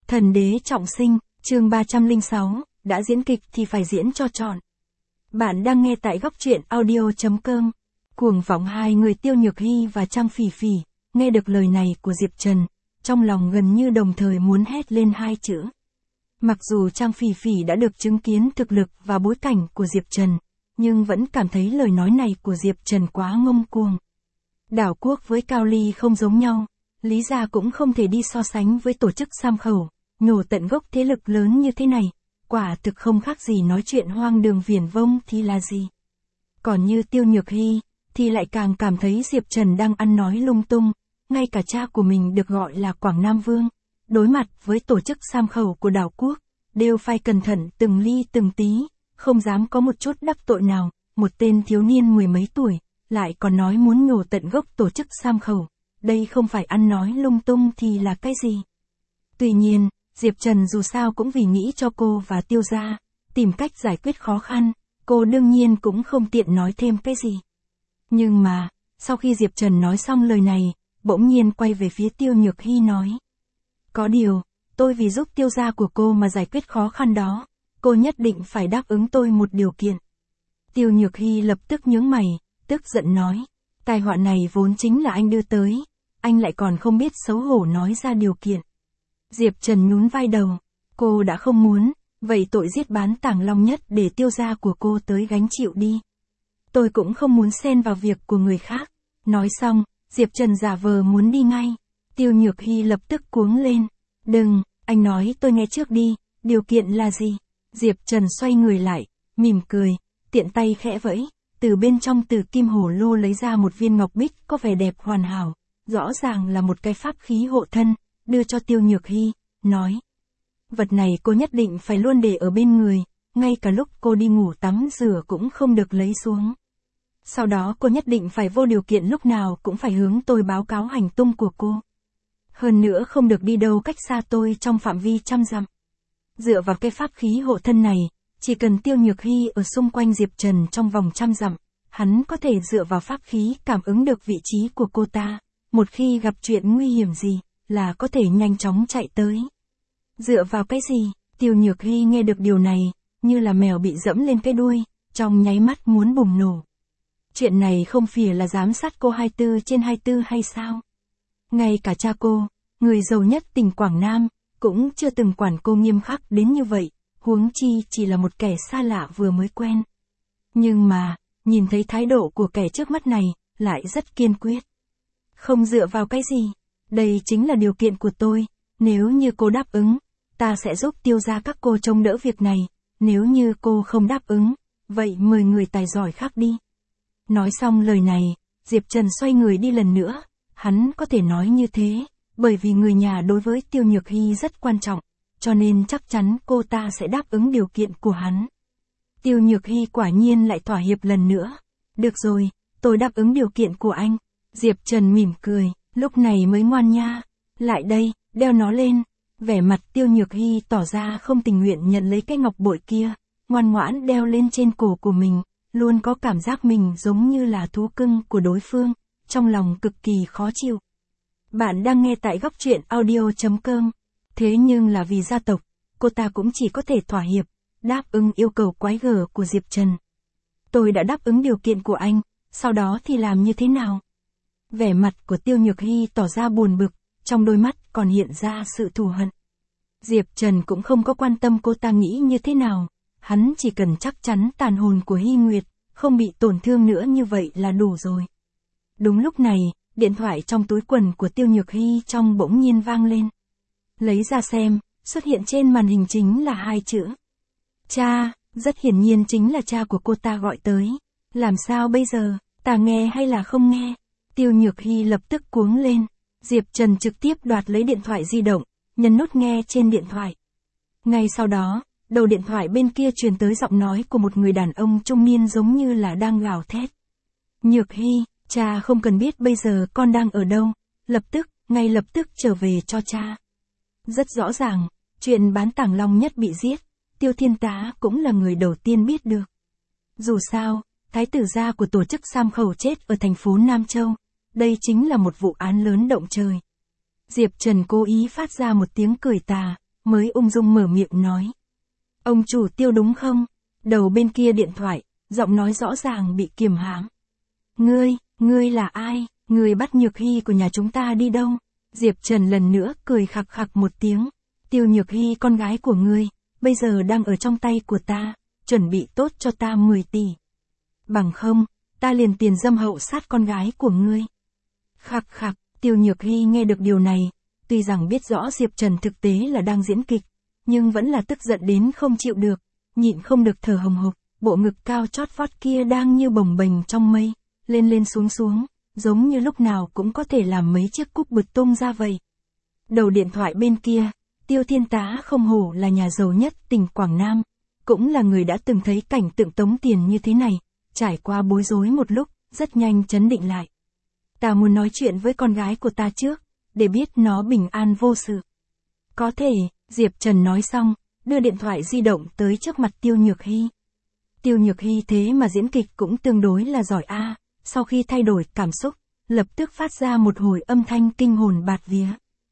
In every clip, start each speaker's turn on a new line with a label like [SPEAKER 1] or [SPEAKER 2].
[SPEAKER 1] Thần đế trọng sinh, chương 306, đã diễn kịch thì phải diễn cho trọn. Bạn đang nghe tại góc truyện audio.com. Cuồng vọng hai người Tiêu Nhược Hy và Trang Phỉ Phỉ, nghe được lời này của Diệp Trần, trong lòng gần như đồng thời muốn hét lên hai chữ. Mặc dù Trang Phỉ Phỉ đã được chứng kiến thực lực và bối cảnh của Diệp Trần, nhưng vẫn cảm thấy lời nói này của Diệp Trần quá ngông cuồng. Đảo quốc với Cao Ly không giống nhau, lý ra cũng không thể đi so sánh với tổ chức Sam Khẩu, nhổ tận gốc thế lực lớn như thế này, quả thực không khác gì nói chuyện hoang đường viển vông thì là gì. Còn như Tiêu Nhược Hy, thì lại càng cảm thấy Diệp Trần đang ăn nói lung tung, ngay cả cha của mình được gọi là Quảng Nam Vương, đối mặt với tổ chức Sam Khẩu của đảo quốc, đều phải cẩn thận từng ly từng tí, không dám có một chút đắc tội nào, một tên thiếu niên mười mấy tuổi, lại còn nói muốn nhổ tận gốc tổ chức Sam Khẩu, đây không phải ăn nói lung tung thì là cái gì. Tuy nhiên, Diệp Trần dù sao cũng vì nghĩ cho cô và Tiêu gia, tìm cách giải quyết khó khăn, cô đương nhiên cũng không tiện nói thêm cái gì. Nhưng mà, sau khi Diệp Trần nói xong lời này, bỗng nhiên quay về phía Tiêu Nhược Hy nói. Có điều, tôi vì giúp Tiêu gia của cô mà giải quyết khó khăn đó, cô nhất định phải đáp ứng tôi một điều kiện. Tiêu Nhược Hy lập tức nhướng mày, tức giận nói, tai họa này vốn chính là anh đưa tới, anh lại còn không biết xấu hổ nói ra điều kiện. Diệp Trần nhún vai đầu, cô đã không muốn, vậy tội giết bán Tàng Long Nhất để Tiêu gia của cô tới gánh chịu đi. Tôi cũng không muốn xen vào việc của người khác. Nói xong, Diệp Trần giả vờ muốn đi ngay. Tiêu Nhược Hy lập tức cuống lên. Đừng, anh nói tôi nghe trước đi, điều kiện là gì? Diệp Trần xoay người lại, mỉm cười, tiện tay khẽ vẫy, từ bên trong từ kim hổ lô lấy ra một viên ngọc bích có vẻ đẹp hoàn hảo, rõ ràng là một cái pháp khí hộ thân, đưa cho Tiêu Nhược Hy, nói. Vật này cô nhất định phải luôn để ở bên người, ngay cả lúc cô đi ngủ tắm rửa cũng không được lấy xuống. Sau đó cô nhất định phải vô điều kiện lúc nào cũng phải hướng tôi báo cáo hành tung của cô. Hơn nữa không được đi đâu cách xa tôi trong phạm vi 100 dặm. Dựa vào cái pháp khí hộ thân này, chỉ cần Tiêu Nhược Hy ở xung quanh Diệp Trần trong vòng 100 dặm, hắn có thể dựa vào pháp khí cảm ứng được vị trí của cô ta, một khi gặp chuyện nguy hiểm gì, là có thể nhanh chóng chạy tới. Dựa vào cái gì? Tiêu Nhược Hy nghe được điều này, như là mèo bị dẫm lên cái đuôi, trong nháy mắt muốn bùng nổ. Chuyện này không phải là giám sát cô 24/24 hay sao? Ngay cả cha cô, người giàu nhất tỉnh Quảng Nam, cũng chưa từng quản cô nghiêm khắc đến như vậy, huống chi chỉ là một kẻ xa lạ vừa mới quen. Nhưng mà, nhìn thấy thái độ của kẻ trước mắt này, lại rất kiên quyết. Không dựa vào cái gì? Đây chính là điều kiện của tôi, nếu như cô đáp ứng, ta sẽ giúp Tiêu gia các cô trông đỡ việc này, nếu như cô không đáp ứng, vậy mời người tài giỏi khác đi. Nói xong lời này, Diệp Trần xoay người đi lần nữa, hắn có thể nói như thế, bởi vì người nhà đối với Tiêu Nhược Hy rất quan trọng, cho nên chắc chắn cô ta sẽ đáp ứng điều kiện của hắn. Tiêu Nhược Hy quả nhiên lại thỏa hiệp lần nữa. Được rồi, tôi đáp ứng điều kiện của anh. Diệp Trần mỉm cười, lúc này mới ngoan nha. Lại đây, đeo nó lên. Vẻ mặt Tiêu Nhược Hy tỏ ra không tình nguyện nhận lấy cái ngọc bội kia, ngoan ngoãn đeo lên trên cổ của mình, luôn có cảm giác mình giống như là thú cưng của đối phương, trong lòng cực kỳ khó chịu. Bạn đang nghe tại góc truyện audio.com. Thế nhưng là vì gia tộc, cô ta cũng chỉ có thể thỏa hiệp, đáp ứng yêu cầu quái gở của Diệp Trần. Tôi đã đáp ứng điều kiện của anh, sau đó thì làm như thế nào? Vẻ mặt của Tiêu Nhược Hy tỏ ra buồn bực, trong đôi mắt còn hiện ra sự thù hận. Diệp Trần cũng không có quan tâm cô ta nghĩ như thế nào, hắn chỉ cần chắc chắn tàn hồn của Hy Nguyệt không bị tổn thương nữa như vậy là đủ rồi. Đúng lúc này, điện thoại trong túi quần của Tiêu Nhược Hy trong bỗng nhiên vang lên. Lấy ra xem, xuất hiện trên màn hình chính là hai chữ. Cha, rất hiển nhiên chính là cha của cô ta gọi tới. Làm sao bây giờ, ta nghe hay là không nghe? Tiêu Nhược Hy lập tức cuống lên. Diệp Trần trực tiếp đoạt lấy điện thoại di động, nhấn nút nghe trên điện thoại. Ngay sau đó, đầu điện thoại bên kia truyền tới giọng nói của một người đàn ông trung niên giống như là đang gào thét. Nhược Hy, cha không cần biết bây giờ con đang ở đâu, ngay lập tức trở về cho cha. Rất rõ ràng, chuyện bán Tàng Long Nhất bị giết, Tiêu Thiên Tá cũng là người đầu tiên biết được. Dù sao, thái tử gia của tổ chức Sam Khẩu chết ở thành phố Nam Châu, đây chính là một vụ án lớn động trời. Diệp Trần cố ý phát ra một tiếng cười tà, mới ung dung mở miệng nói. Ông chủ Tiêu đúng không? Đầu bên kia điện thoại, giọng nói rõ ràng bị kiềm hãm. Ngươi là ai? Ngươi bắt Nhược Hy của nhà chúng ta đi đâu? Diệp Trần lần nữa cười khặc khặc một tiếng. Tiêu Nhược Hy con gái của ngươi, bây giờ đang ở trong tay của ta, chuẩn bị tốt cho ta 10 tỷ. Bằng không, ta liền tiền dâm hậu sát con gái của ngươi. Khặc khặc, Tiêu Nhược Hy nghe được điều này, tuy rằng biết rõ Diệp Trần thực tế là đang diễn kịch, nhưng vẫn là tức giận đến không chịu được, nhịn không được thở hồng hộc, bộ ngực cao chót vót kia đang như bồng bềnh trong mây, lên lên xuống xuống, giống như lúc nào cũng có thể làm mấy chiếc cúc bứt tung ra vậy. Đầu điện thoại bên kia, Tiêu Thiên Tá không hổ là nhà giàu nhất tỉnh Quảng Nam, cũng là người đã từng thấy cảnh tượng tống tiền như thế này, trải qua bối rối một lúc, rất nhanh trấn định lại. Ta muốn nói chuyện với con gái của ta trước, để biết nó bình an vô sự. Có thể, Diệp Trần nói xong, đưa điện thoại di động tới trước mặt Tiêu Nhược Hy. Tiêu Nhược Hy thế mà diễn kịch cũng tương đối là giỏi a. Sau khi thay đổi cảm xúc, lập tức phát ra một hồi âm thanh kinh hồn bạt vía.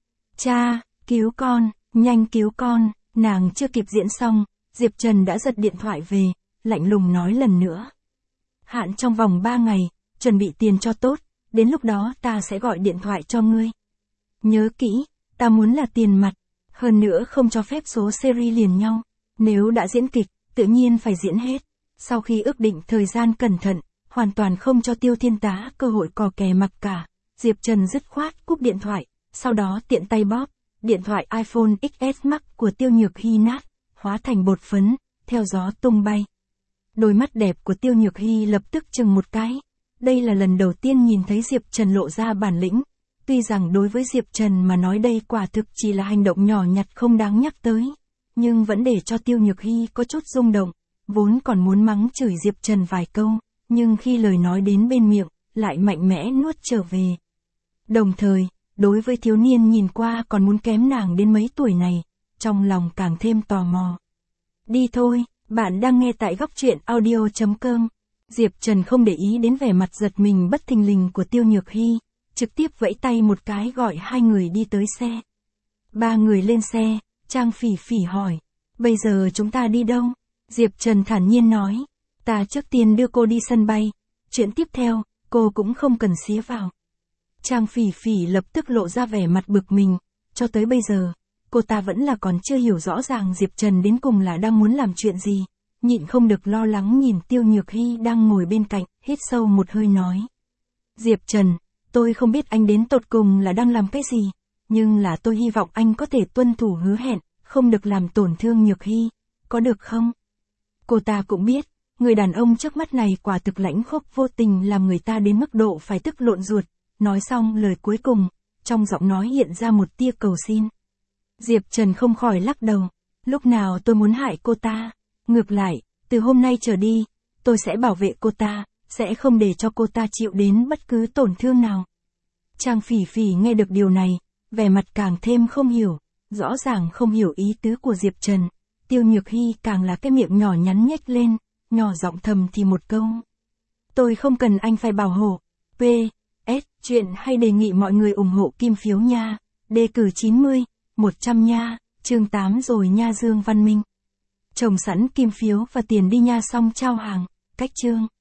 [SPEAKER 1] Cha, cứu con, nhanh cứu con, nàng chưa kịp diễn xong, Diệp Trần đã giật điện thoại về, lạnh lùng nói lần nữa. Hạn trong vòng 3 ngày, chuẩn bị tiền cho tốt, đến lúc đó ta sẽ gọi điện thoại cho ngươi. Nhớ kỹ, ta muốn là tiền mặt, hơn nữa không cho phép số series liền nhau, nếu đã diễn kịch, tự nhiên phải diễn hết. Sau khi ước định thời gian cẩn thận, hoàn toàn không cho Tiêu Thiên Tá cơ hội cò kè mặc cả, Diệp Trần dứt khoát cúp điện thoại, sau đó tiện tay bóp, điện thoại iPhone XS Max của Tiêu Nhược Hy nát, hóa thành bột phấn, theo gió tung bay. Đôi mắt đẹp của Tiêu Nhược Hy lập tức chừng một cái, đây là lần đầu tiên nhìn thấy Diệp Trần lộ ra bản lĩnh, tuy rằng đối với Diệp Trần mà nói đây quả thực chỉ là hành động nhỏ nhặt không đáng nhắc tới, nhưng vẫn để cho Tiêu Nhược Hy có chút rung động, vốn còn muốn mắng chửi Diệp Trần vài câu, nhưng khi lời nói đến bên miệng, lại mạnh mẽ nuốt trở về. Đồng thời, đối với thiếu niên nhìn qua còn muốn kém nàng đến mấy tuổi này, trong lòng càng thêm tò mò. Đi thôi, bạn đang nghe tại góc truyện audio.com. Diệp Trần không để ý đến vẻ mặt giật mình bất thình lình của Tiêu Nhược Hy, trực tiếp vẫy tay một cái gọi hai người đi tới xe. Ba người lên xe, Trang Phỉ Phỉ hỏi, bây giờ chúng ta đi đâu? Diệp Trần thản nhiên nói, ta trước tiên đưa cô đi sân bay, chuyện tiếp theo, cô cũng không cần xía vào. Trang Phỉ Phỉ lập tức lộ ra vẻ mặt bực mình, cho tới bây giờ, cô ta vẫn là còn chưa hiểu rõ ràng Diệp Trần đến cùng là đang muốn làm chuyện gì, nhịn không được lo lắng nhìn Tiêu Nhược Hy đang ngồi bên cạnh, hít sâu một hơi nói. Diệp Trần, tôi không biết anh đến tột cùng là đang làm cái gì, nhưng là tôi hy vọng anh có thể tuân thủ hứa hẹn, không được làm tổn thương Nhược Hy, có được không? Cô ta cũng biết, người đàn ông trước mắt này quả thực lãnh khốc vô tình làm người ta đến mức độ phải tức lộn ruột, nói xong lời cuối cùng, trong giọng nói hiện ra một tia cầu xin. Diệp Trần không khỏi lắc đầu, lúc nào tôi muốn hại cô ta, ngược lại, từ hôm nay trở đi, tôi sẽ bảo vệ cô ta, sẽ không để cho cô ta chịu đến bất cứ tổn thương nào. Trang Phỉ Phỉ nghe được điều này, vẻ mặt càng thêm không hiểu, rõ ràng không hiểu ý tứ của Diệp Trần. Tiêu Nhược Hy càng là cái miệng nhỏ nhắn nhếch lên, nhỏ giọng thầm thì một câu. Tôi không cần anh phải bảo hộ. P.S. Chuyện hay đề nghị mọi người ủng hộ kim phiếu nha. Đề cử 90, 100 nha, chương 8 rồi nha Dương Văn Minh. Chồng sẵn kim phiếu và tiền đi nha xong trao hàng, cách chương.